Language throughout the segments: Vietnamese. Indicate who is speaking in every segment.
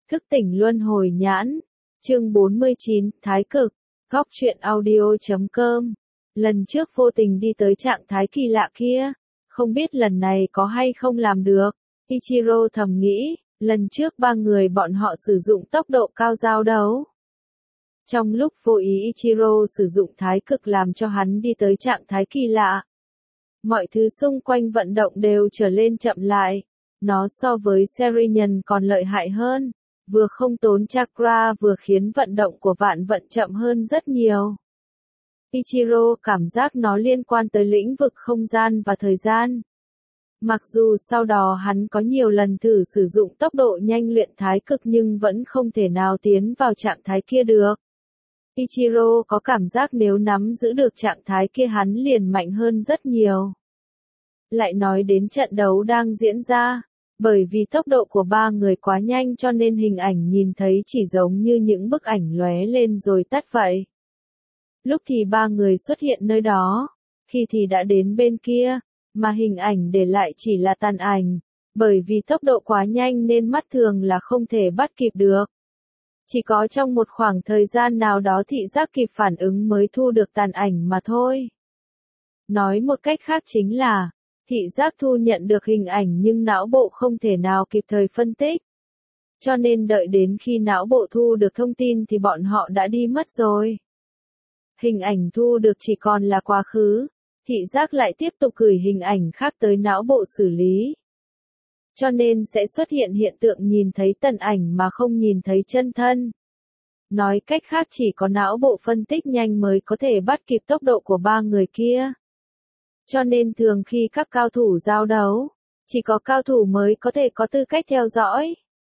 Speaker 1: Thức tỉnh luân hồi nhãn. Chương 49, Thái cực. Góc truyện audio.com. Lần trước vô tình đi tới trạng thái kỳ lạ kia, không biết lần này có hay không làm được. Ichiro thầm nghĩ, lần trước ba người bọn họ sử dụng tốc độ cao giao đấu. Trong lúc vô ý Ichiro sử dụng thái cực làm cho hắn đi tới trạng thái kỳ lạ. Mọi thứ xung quanh vận động đều trở lên chậm lại. Nó so với Serinhân còn lợi hại hơn. Vừa không tốn chakra vừa khiến vận động của vạn vận chậm hơn rất nhiều. Ichiro cảm giác nó liên quan tới lĩnh vực không gian và thời gian. Mặc dù sau đó hắn có nhiều lần thử sử dụng tốc độ nhanh luyện thái cực nhưng vẫn không thể nào tiến vào trạng thái kia được. Ichiro có cảm giác nếu nắm giữ được trạng thái kia hắn liền mạnh hơn rất nhiều. Lại nói đến trận đấu đang diễn ra, bởi vì tốc độ của ba người quá nhanh cho nên hình ảnh nhìn thấy chỉ giống như những bức ảnh lóe lên rồi tắt vậy. Lúc thì ba người xuất hiện nơi đó, khi thì đã đến bên kia, mà hình ảnh để lại chỉ là tàn ảnh, bởi vì tốc độ quá nhanh nên mắt thường là không thể bắt kịp được. Chỉ có trong một khoảng thời gian nào đó thị giác kịp phản ứng mới thu được tàn ảnh mà thôi. Nói một cách khác chính là, thị giác thu nhận được hình ảnh nhưng não bộ không thể nào kịp thời phân tích. Cho nên đợi đến khi não bộ thu được thông tin thì bọn họ đã đi mất rồi. Hình ảnh thu được chỉ còn là quá khứ, thị giác lại tiếp tục gửi hình ảnh khác tới não bộ xử lý. Cho nên sẽ xuất hiện hiện tượng nhìn thấy tàn ảnh mà không nhìn thấy chân thân. Nói cách khác chỉ có não bộ phân tích nhanh mới có thể bắt kịp tốc độ của ba người kia. Cho nên thường khi các cao thủ giao đấu, chỉ có cao thủ mới có thể có tư cách theo dõi.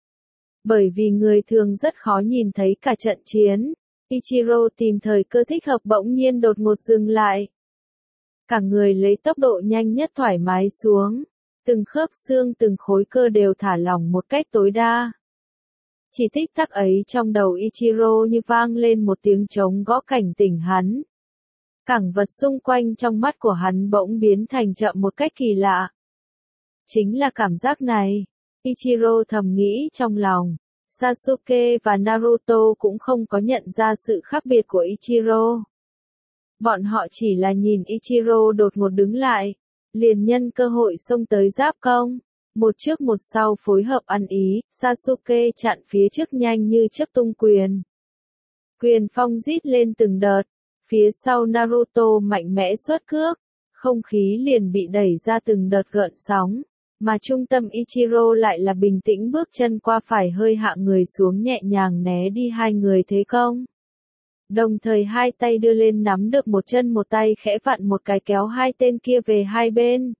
Speaker 1: Bởi vì người thường rất khó nhìn thấy cả trận chiến, Ichiro tìm thời cơ thích hợp bỗng nhiên đột ngột dừng lại. Cả người lấy tốc độ nhanh nhất thoải mái xuống, từng khớp xương từng khối cơ đều thả lỏng một cách tối đa. Chỉ tích tắc ấy trong đầu Ichiro như vang lên một tiếng trống gõ cảnh tỉnh hắn. Cảng vật xung quanh trong mắt của hắn bỗng biến thành chậm một cách kỳ lạ. Chính là cảm giác này, Ichiro thầm nghĩ trong lòng. Sasuke và Naruto cũng không có nhận ra sự khác biệt của Ichiro. Bọn họ chỉ là nhìn Ichiro đột ngột đứng lại, liền nhân cơ hội xông tới giáp công. Một trước một sau phối hợp ăn ý, Sasuke chặn phía trước nhanh như chớp tung quyền. Quyền phong rít lên từng đợt, phía sau Naruto mạnh mẽ xuất cước, không khí liền bị đẩy ra từng đợt gợn sóng, mà trung tâm Ichiro lại là bình tĩnh bước chân qua phải hơi hạ người xuống nhẹ nhàng né đi hai người thế công. Đồng thời hai tay đưa lên nắm được một chân một tay khẽ vặn một cái kéo hai tên kia về hai bên.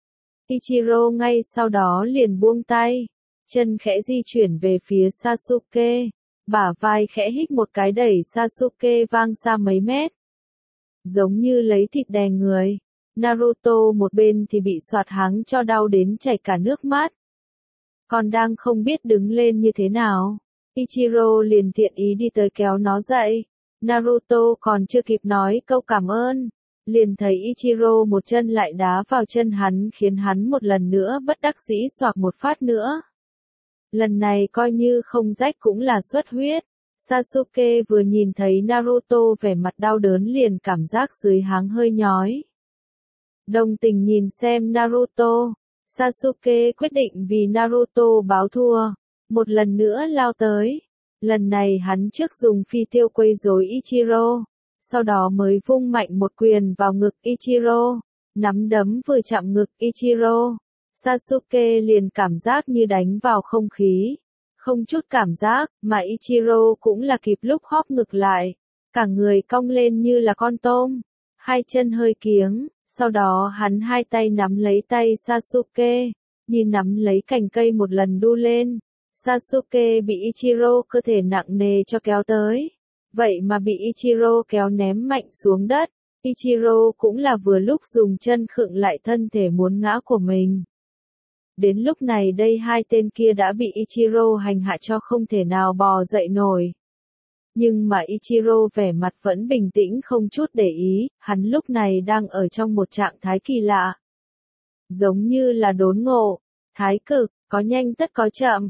Speaker 1: Ichiro ngay sau đó liền buông tay, chân khẽ di chuyển về phía Sasuke, bả vai khẽ hít một cái đẩy Sasuke vang xa mấy mét. Giống như lấy thịt đè người, Naruto một bên thì bị xoạt háng cho đau đến chảy cả nước mắt. Còn đang không biết đứng lên như thế nào, Ichiro liền thiện ý đi tới kéo nó dậy. Naruto còn chưa kịp nói câu cảm ơn, liền thấy Ichiro một chân lại đá vào chân hắn khiến hắn một lần nữa bất đắc dĩ xoạc một phát nữa. Lần này coi như không rách cũng là xuất huyết. Sasuke vừa nhìn thấy Naruto vẻ mặt đau đớn liền cảm giác dưới háng hơi nhói. Đồng tình nhìn xem Naruto, Sasuke quyết định vì Naruto báo thua, một lần nữa lao tới. Lần này hắn trước dùng phi tiêu quấy rối Ichiro, sau đó mới vung mạnh một quyền vào ngực Ichiro, nắm đấm vừa chạm ngực Ichiro. Sasuke liền cảm giác như đánh vào không khí, không chút cảm giác, mà Ichiro cũng là kịp lúc hóp ngực lại, cả người cong lên như là con tôm, hai chân hơi kiếng, sau đó hắn hai tay nắm lấy tay Sasuke, như nắm lấy cành cây một lần đu lên. Sasuke bị Ichiro cơ thể nặng nề cho kéo tới, vậy mà bị Ichiro kéo ném mạnh xuống đất. Ichiro cũng là vừa lúc dùng chân khựng lại thân thể muốn ngã của mình. Đến lúc này đây hai tên kia đã bị Ichiro hành hạ cho không thể nào bò dậy nổi. Nhưng mà Ichiro vẻ mặt vẫn bình tĩnh không chút để ý, hắn lúc này đang ở trong một trạng thái kỳ lạ. Giống như là đốn ngộ, thái cực, có nhanh tất có chậm.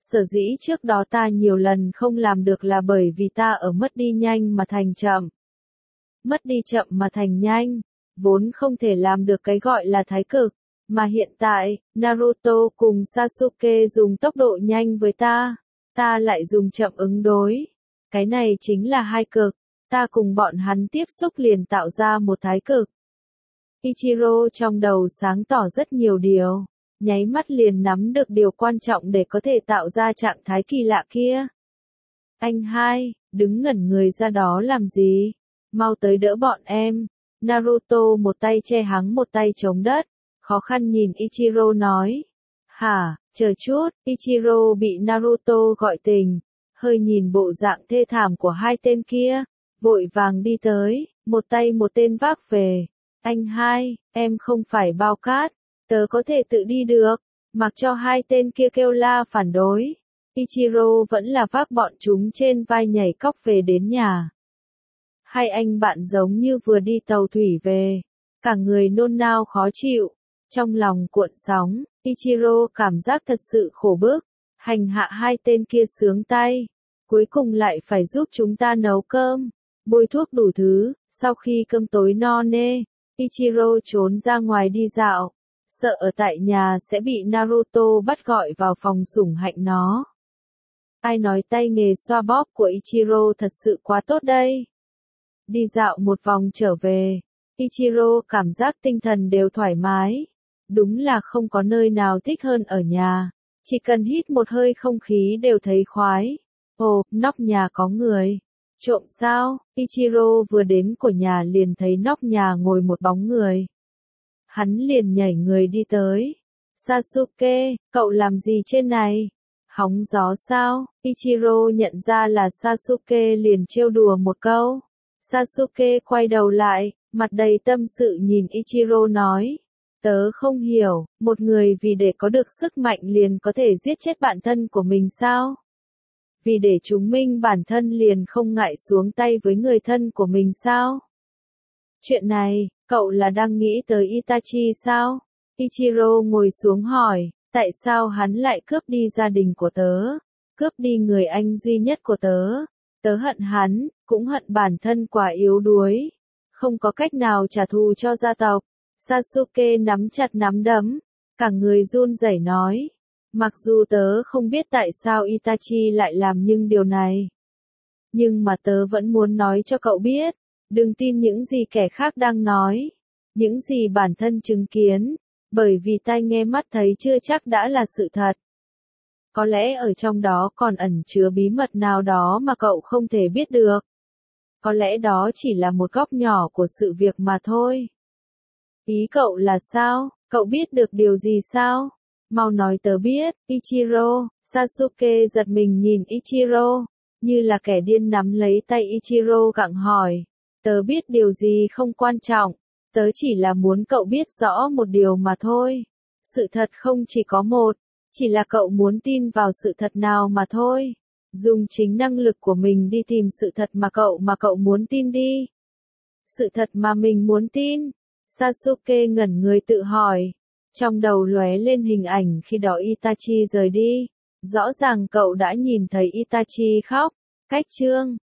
Speaker 1: Sở dĩ trước đó ta nhiều lần không làm được là bởi vì ta ở mất đi nhanh mà thành chậm. Mất đi chậm mà thành nhanh, vốn không thể làm được cái gọi là thái cực, mà hiện tại, Naruto cùng Sasuke dùng tốc độ nhanh với ta lại dùng chậm ứng đối. Cái này chính là hai cực, ta cùng bọn hắn tiếp xúc liền tạo ra một thái cực. Ichiro trong đầu sáng tỏ rất nhiều điều, nháy mắt liền nắm được điều quan trọng để có thể tạo ra trạng thái kỳ lạ kia. Anh hai, đứng ngẩn người ra đó làm gì? Mau tới đỡ bọn em. Naruto một tay che hắng một tay chống đất, khó khăn nhìn Ichiro nói. Hả, chờ chút, Ichiro bị Naruto gọi tỉnh, hơi nhìn bộ dạng thê thảm của hai tên kia, vội vàng đi tới, một tay một tên vác về. Anh hai, em không phải bao cát, tớ có thể tự đi được, mặc cho hai tên kia kêu la phản đối. Ichiro vẫn là vác bọn chúng trên vai nhảy cóc về đến nhà. Hai anh bạn giống như vừa đi tàu thủy về, cả người nôn nao khó chịu, trong lòng cuộn sóng, Ichiro cảm giác thật sự khổ bức, hành hạ hai tên kia sướng tay, cuối cùng lại phải giúp chúng ta nấu cơm, bôi thuốc đủ thứ, sau khi cơm tối no nê, Ichiro trốn ra ngoài đi dạo, sợ ở tại nhà sẽ bị Naruto bắt gọi vào phòng sủng hạnh nó. Ai nói tay nghề xoa bóp của Ichiro thật sự quá tốt đây. Đi dạo một vòng trở về, Ichiro cảm giác tinh thần đều thoải mái. Đúng là không có nơi nào thích hơn ở nhà, chỉ cần hít một hơi không khí đều thấy khoái. Ồ, nóc nhà có người. Trộm sao? Ichiro vừa đến của nhà liền thấy nóc nhà ngồi một bóng người. Hắn liền nhảy người đi tới. Sasuke, cậu làm gì trên này? Hóng gió sao? Ichiro nhận ra là Sasuke liền trêu đùa một câu. Sasuke quay đầu lại, mặt đầy tâm sự nhìn Ichiro nói. Tớ không hiểu, một người vì để có được sức mạnh liền có thể giết chết bạn thân của mình sao? Vì để chứng minh bản thân liền không ngại xuống tay với người thân của mình sao? Chuyện này, cậu là đang nghĩ tới Itachi sao? Ichiro ngồi xuống hỏi, tại sao hắn lại cướp đi gia đình của tớ? Cướp đi người anh duy nhất của tớ? Tớ hận hắn, cũng hận bản thân quả yếu đuối. Không có cách nào trả thù cho gia tộc. Sasuke nắm chặt nắm đấm, cả người run rẩy nói. Mặc dù tớ không biết tại sao Itachi lại làm nhưng điều này. Nhưng mà tớ vẫn muốn nói cho cậu biết, đừng tin những gì kẻ khác đang nói, những gì bản thân chứng kiến, bởi vì tai nghe mắt thấy chưa chắc đã là sự thật. Có lẽ ở trong đó còn ẩn chứa bí mật nào đó mà cậu không thể biết được. Có lẽ đó chỉ là một góc nhỏ của sự việc mà thôi. Ý cậu là sao? Cậu biết được điều gì sao? Mau nói tớ biết, Ichiro. Sasuke giật mình nhìn Ichiro, như là kẻ điên nắm lấy tay Ichiro gặng hỏi. Tớ biết điều gì không quan trọng, tớ chỉ là muốn cậu biết rõ một điều mà thôi. Sự thật không chỉ có một, chỉ là cậu muốn tin vào sự thật nào mà thôi. Dùng chính năng lực của mình đi tìm sự thật mà cậu muốn tin đi. Sự thật mà mình muốn tin. Sasuke ngẩn người tự hỏi. Trong đầu lóe lên hình ảnh khi đó Itachi rời đi. Rõ ràng cậu đã nhìn thấy Itachi khóc. Cách chương